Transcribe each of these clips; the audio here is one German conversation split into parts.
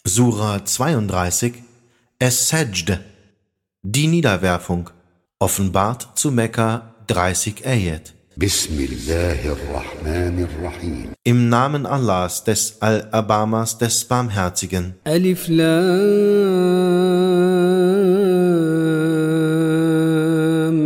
Sura 32, Es-Sajd, die Niederwerfung, offenbart zu Mekka 30 Ayat. Bismillahirrahmanirrahim. Im Namen Allahs, des Al-Abamas, des Barmherzigen. Alif Lam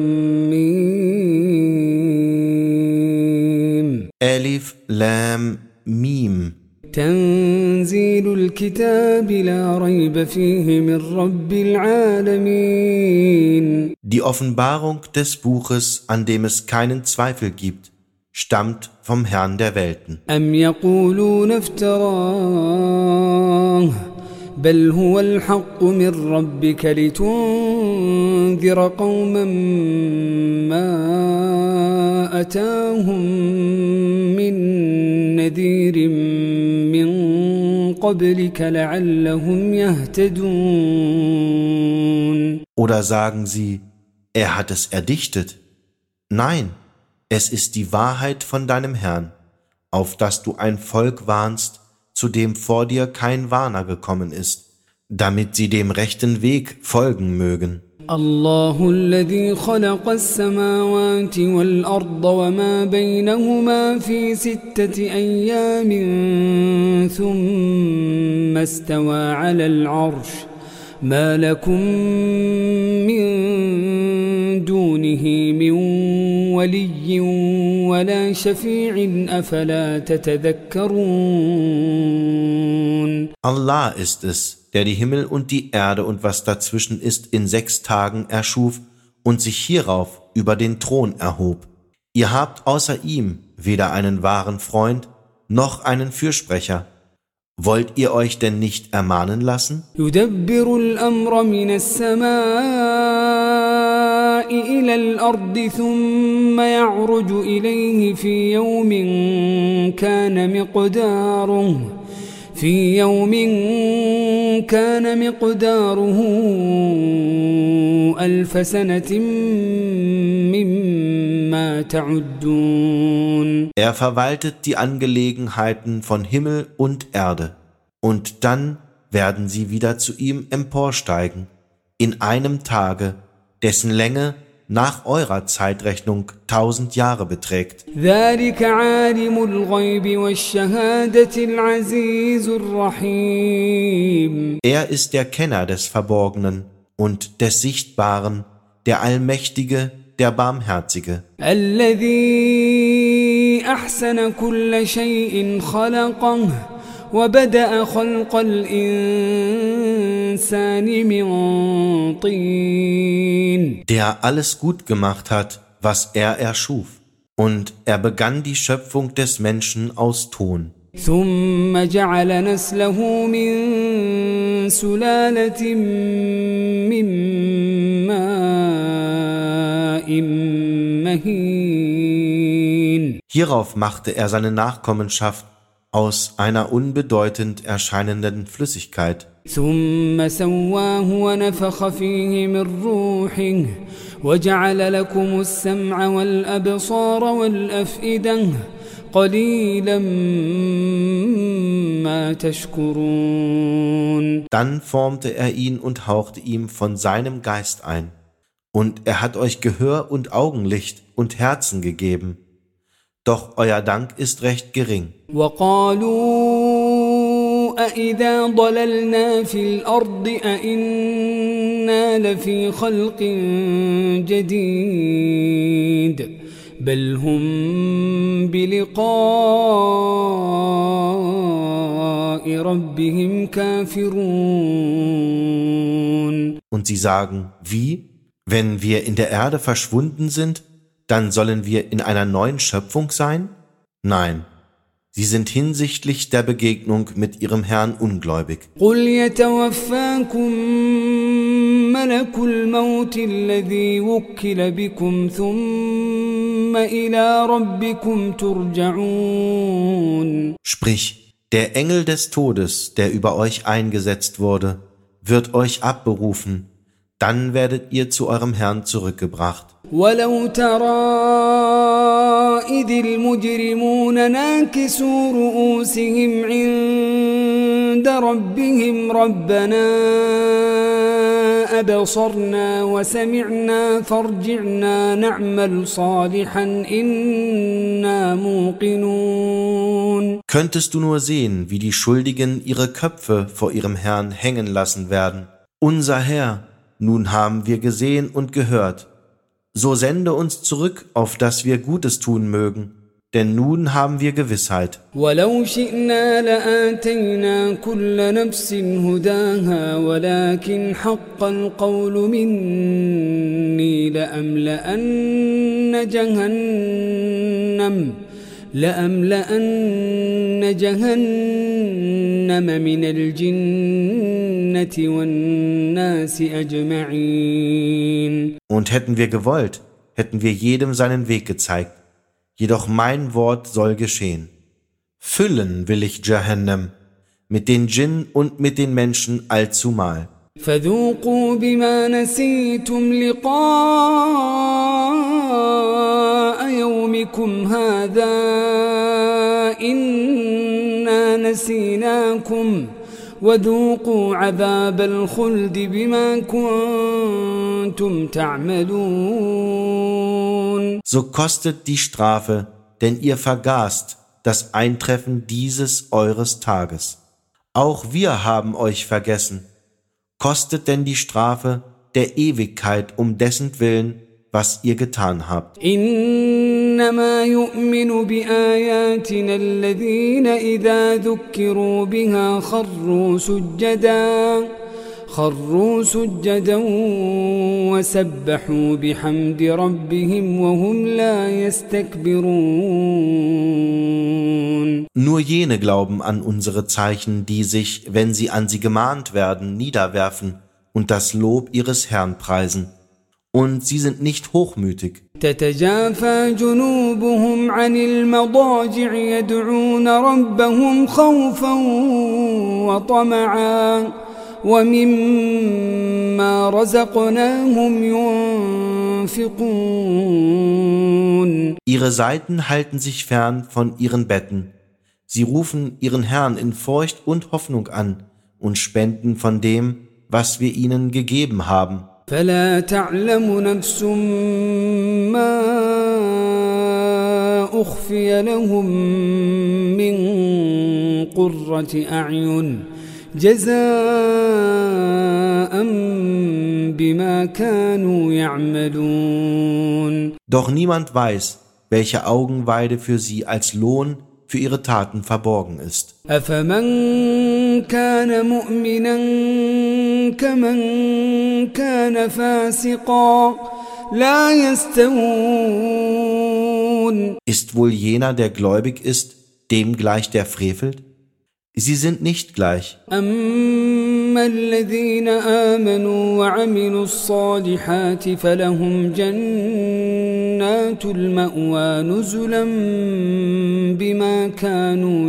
Mim. Alif Lam Mim. تنزيل الكتاب لا ريب فيه من رب العالمين. Die Offenbarung des Buches, an dem es keinen Zweifel gibt, stammt vom Herrn der Welten. أم يقولون افتراه بل هو الحق من ربك لتنذر قوما ما أتاهم من نذير من قبلك لعلهم يهتدون. Oder sagen sie, er hat es erdichtet? Nein, es ist die Wahrheit von deinem Herrn, auf das du ein Volk warnst, zu dem vor dir kein Warner gekommen ist, damit sie dem rechten Weg folgen mögen. الله الذي خلق السماوات والأرض وما بينهما في 6 أيام ثم استوى على العرش ما لكم من دونه من ولي ولا شفيع أفلا تتذكرون. Allah ist es, der die Himmel und die Erde und was dazwischen ist in 6 Tagen erschuf und sich hierauf über den Thron erhob. Ihr habt außer ihm weder einen wahren Freund noch einen Fürsprecher. Wollt ihr euch denn nicht ermahnen lassen? يدبر الأمر من السماء إلى الأرض ثم يعرج إليه في يوم كان مقداره 1000 سنة مما تعدون. Er verwaltet die Angelegenheiten von Himmel und Erde, und dann werden sie wieder zu ihm emporsteigen, in einem Tage, dessen Länge nach eurer Zeitrechnung 1000 Jahre beträgt. ذلك عالم الغيب والشهادة العزيز الرحيم. Er ist der Kenner des Verborgenen und des Sichtbaren, der Allmächtige, der Barmherzige. الذي أحسن كل شيء خلقه وبدأ خلق الإنسان من طين. Der alles gut gemacht hat, was er erschuf, und er begann die Schöpfung des Menschen aus Ton. ثم جعل نسله من سلالة من ماء مهين. Hierauf machte er seine Nachkommenschaft aus einer unbedeutend erscheinenden Flüssigkeit. ثم سواه ونفخ فيه من روحه وجعل لكم السمع والأبصار والأفئدة قليلا ما تشكرون. Dann formte er ihn und hauchte ihm von seinem Geist ein. Und er hat euch Gehör und Augenlicht und Herzen gegeben. Doch euer Dank ist recht gering. وقالوا أإذا ضللنا في الأرض أإنا لفي خلق جديد بل هم بلقاء ربهم كافرون. Und sie sagen, wie? Wenn wir in der Erde verschwunden sind, dann sollen wir in einer neuen Schöpfung sein? Nein, sie sind hinsichtlich der Begegnung mit ihrem Herrn ungläubig. قل يتوفاكم ملك الموت الذي وكل بكم ثم إلى ربكم ترجعون. Sprich, der Engel des Todes, der über euch eingesetzt wurde, wird euch abberufen, dann werdet ihr zu eurem Herrn zurückgebracht. ولو ترى إذ المجرمون ناكسوا رؤوسهم عند عند ربهم ربنا أبصرنا وسمعنا فارجعنا نعمل صالحا إنا موقنون. Könntest du nur sehen, wie die Schuldigen ihre Köpfe vor ihrem Herrn hängen lassen werden. Unser Herr, nun haben wir gesehen und gehört. So sende uns zurück, auf dass wir Gutes tun mögen. Denn nun haben wir Gewissheit. ولو شئنا لآتينا كل نفس هداها ولكن حق القول مني لأملأن جهنم من الجنة والناس أجمعين. Und hätten wir gewollt, hätten wir jedem seinen Weg gezeigt. Jedoch mein Wort soll geschehen. Füllen will ich Jahannam, mit den Djinn und mit den Menschen allzumal. فذوقوا بما نسيتم لقاء يومكم هذا إنا نسيناكم وذوقوا عذاب الخلد بما كنتم تعملون. So kostet die Strafe, denn ihr vergaßt das Eintreffen dieses eures Tages. Auch wir haben euch vergessen. Kostet denn die Strafe der Ewigkeit um dessen Willen, was ihr getan habt. إنما يؤمن بآياتنا الذين إذا ذكروا بها خروا سجدا وسبحوا بحمد ربهم وهم لا يستكبرون. Nur jene glauben an unsere Zeichen, die sich, wenn sie an sie gemahnt werden, niederwerfen und das Lob ihres Herrn preisen. Und sie sind nicht hochmütig. تتجافى جنوبهم عن المضاجع يدعون ربهم خوفا وطمعا ومما رزقناهم ينفقون. Ihre Seiten halten sich fern von ihren Betten. Sie rufen ihren Herrn in Furcht und Hoffnung an und spenden von dem, was wir ihnen gegeben haben. فلا تعلم نفس ما أخفي لهم من قرة أعين جزاء بما كانوا يعملون. Doch niemand weiß, welche Augenweide für sie als Lohn für ihre Taten verborgen ist. أفمن كان مؤمنا كمن كان فاسقا لا يستوون. Ist wohl jener, der gläubig ist, dem gleich der frevelt? Sie sind nicht gleich. أما الذين آمنوا وعملوا الصالحات فلهم جنات المأوى نزلا بما كانوا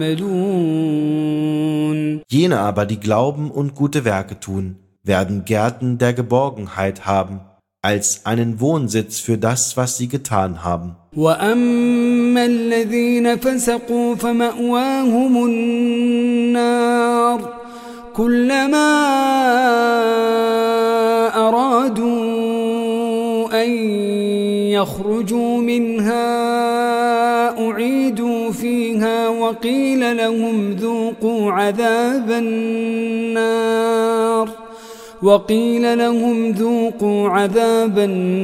يعملون. Jene aber, die glauben und gute Werke tun, werden Gärten der Geborgenheit haben, als einen Wohnsitz für das, was sie getan haben. وأما الذين فسقوا فمأواهم النار كلما أرادوا أن يخرجوا منها أعيدوا فيها وقيل لهم ذوقوا عذاب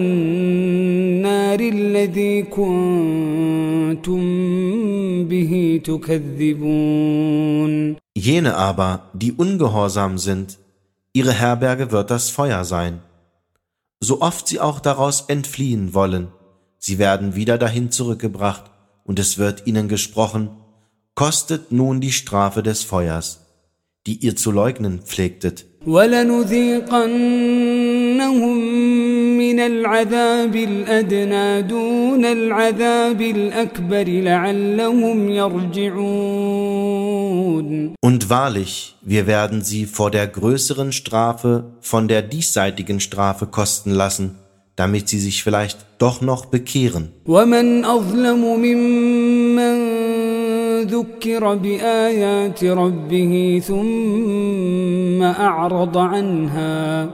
النار الذي كنتم به تكذبون. Jene aber, die ungehorsam sind, ihre Herberge wird das Feuer sein. So oft sie auch daraus entfliehen wollen, sie werden wieder dahin zurückgebracht, und es wird ihnen gesprochen, kostet nun die Strafe des Feuers, die ihr zu leugnen pflegtet. وَلَنُذِيقَنَّهُمْ مِنَ الْعَذَابِ الْأَدْنَى دُونَ الْعَذَابِ الْأَكْبَرِ لَعَلَّهُمْ يَرْجِعُونَ. Und wahrlich, wir werden sie vor der größeren Strafe von der diesseitigen Strafe kosten lassen, damit sie sich vielleicht doch noch bekehren. وَمَنْ أَظْلَمُ مِمَّنْ ذكر بآيات ربه ثم أعرض عنها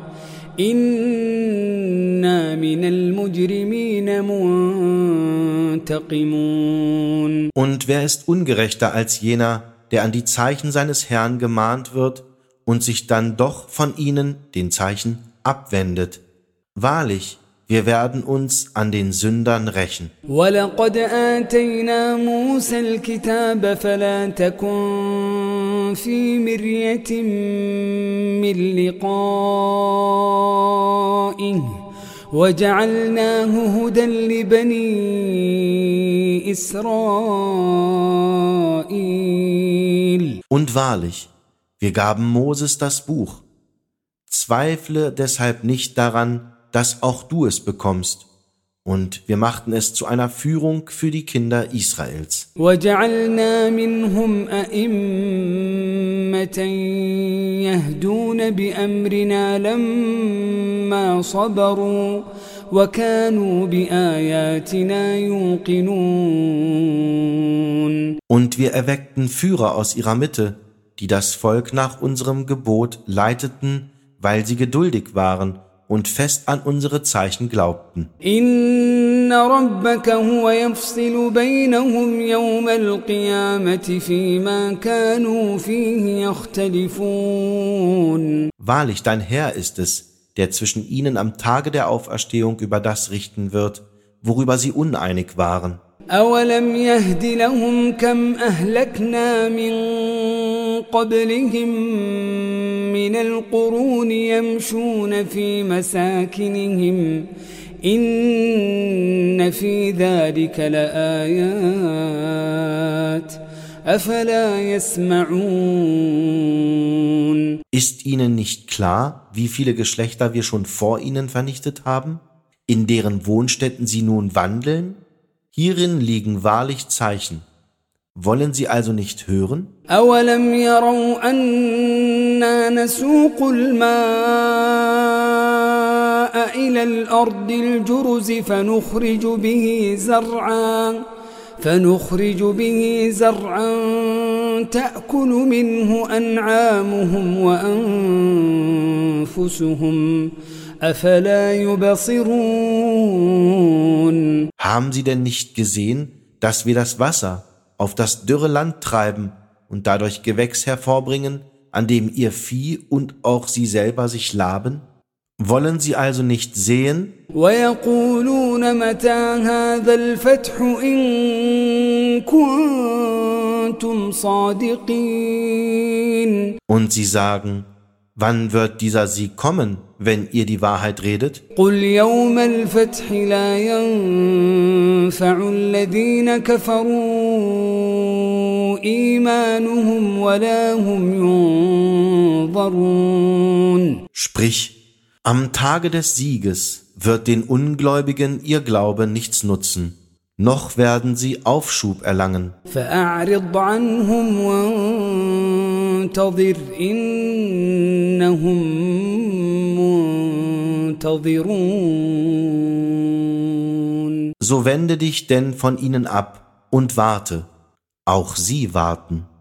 إنا من المجرمين منتقمون. Und wer ist ungerechter als jener, der an die Zeichen seines Herrn gemahnt wird und sich dann doch von ihnen, den Zeichen, abwendet? Wahrlich, wir werden uns an den Sündern rächen. وَلَقَدْ آتَيْنَا مُوسَى الْكِتَابَ فَلَا تَكُنْ فِي مِرْيَةٍ مِّن لِقَائِهِ وَجَعَلْنَاهُ هُدًى لِبَنِي إِسْرَائِيلَ. Und wahrlich, wir gaben Moses das Buch. Zweifle deshalb nicht daran, dass auch du es bekommst. Und wir machten es zu einer Führung für die Kinder Israels. وَجَعَلْنَا مِنْهُمْ أَئِمَّةً يَهْدُونَ بِأَمْرِنَا لَمَّا صَبَرُوا وَكَانُوا بِآيَاتِنَا يُوقِنُونَ. Und wir erweckten Führer aus ihrer Mitte, die das Volk nach unserem Gebot leiteten, weil sie geduldig waren und fest an unsere Zeichen glaubten. Inna rabbaka huwa yafsilu baynahum yawma al-qiyamati fima kanu fihi yakhtalifun. Wahrlich, dein Herr ist es, der zwischen ihnen am Tage der Auferstehung über das richten wird, worüber sie uneinig waren. أولم يهد لهم كم أهلكنا من قبلهم من القرون يمشون في مساكنهم إن في ذلك لآيات أفلا يسمعون. Ist ihnen nicht klar, wie viele Geschlechter wir schon vor ihnen vernichtet haben, in deren Wohnstätten sie nun wandeln? Hierin liegen wahrlich Zeichen. Wollen sie also nicht hören? أَوَلَمْ يَرَوْا أَنَّا نَسُوقُ الْمَاءَ إِلَى الْأَرْضِ الْجُرُزِ فنخرج به زرعا تأكل منه أنعامهم وأنفسهم أفلا يبصرون. Haben sie denn nicht gesehen, dass wir das Wasser auf das dürre Land treiben und dadurch Gewächs hervorbringen, an dem ihr Vieh und auch sie selber sich laben? Wollen sie also nicht sehen? وَيَقُولُونَ مَتَى هَذَا الْفَتْحُ إِن كُنتُمْ صَادِقِينَ. Und sie sagen, wann wird dieser Sieg kommen, wenn ihr die Wahrheit redet? قُلْ يَوْمَ الْفَتْحِ لَا يَنفَعُ الَّذِينَ كَفَرُوا إِيمَانُهُمْ وَلَا هُمْ يُنظَرُونَ. Sprich, am Tage des Sieges wird den Ungläubigen ihr Glaube nichts nutzen, noch werden sie Aufschub erlangen. فَأَعْرِضْ عَنْهُمْ وَانْتَظِرْ إِنَّهُمْ مُنْتَظِرُونَ. So wende dich denn von ihnen ab und warte, auch sie warten.